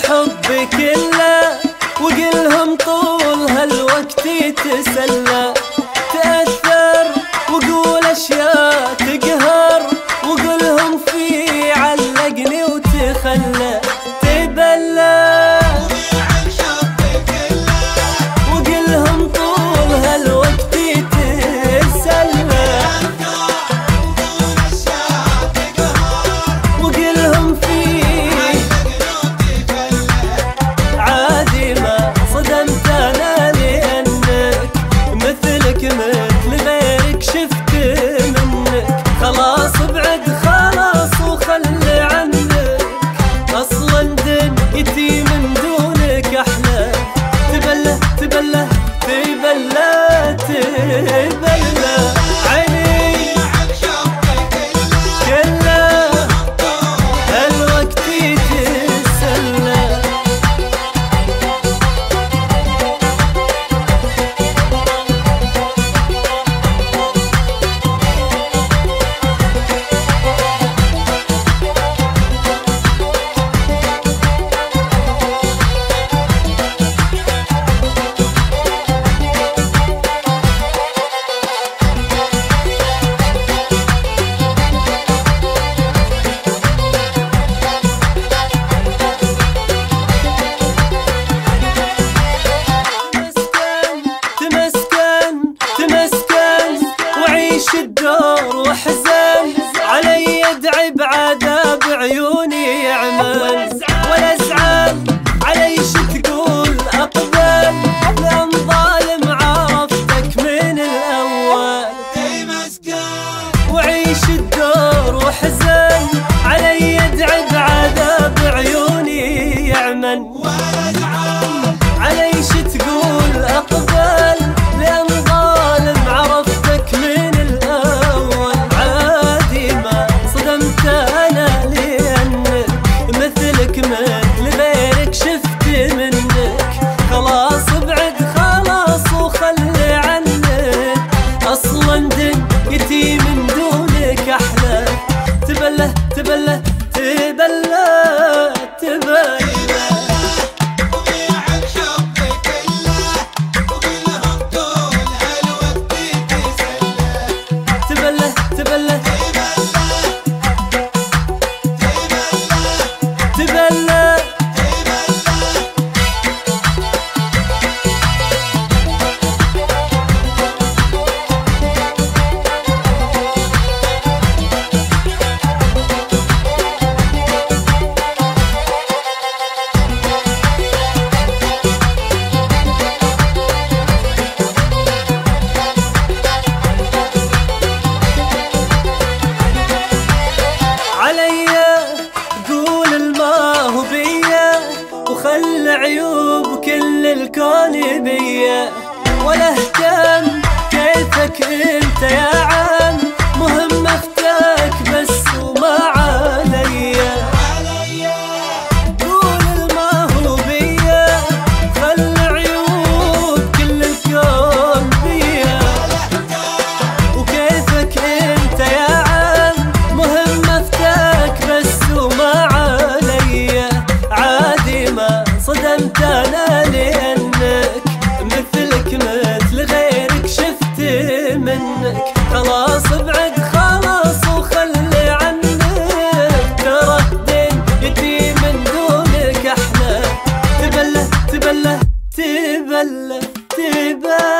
حبي كله وقلهم طول هالوقت تسلى. تأثر وقول أشياء تقهر وقلهم في علقني وتخلى. تبلى وقلهم طول هالوقت تسلى. وقلهم في عادي ما صدمت أنا لأنك مثلك مثل غيرك شفت منك. خلاص ابعد خلاص وخلي عنك، أصلا دنيتي من دونك أحلى. تبلى تبلى تبلى تبلى عيني كله هالوقت تسلى. الدور وحزن علي ادعي بعذاب عيوني يعمل. ولا ازعل علي تقول اقبل لان ظالم عرفتك من الاول. وعيش الدور وحزن علي ادعي بعذاب عيوني يعمل. ولا ازعل علي تقول اقبل لان ظالم عرفتك من الاول. عادي ما صدمت انا لانك مثلك مثل غيرك شفت منك. خلاص ابعد خلاص وخلي عنك، اصلا دنيتي من دونك احلى. تبلى تبلى تبلى تبلى تبلى تبلى. وخل عيوب كل الكون بيا ولا اهتم كيفك انت يا عم. مهم افتاك بس وما عليا. قول الما هو بيا خل عيوب كل الكون بيا وكيفك انت يا عم. مهم افتاك بس وما عليا. عادي ما صدمت انا لانك مثلك مثل غيرك شفت منك. خلاص ابعد خلاص وخلي عنك، ترى دنيتي من دونك احلى. تبلى تبلى تبلى تبلى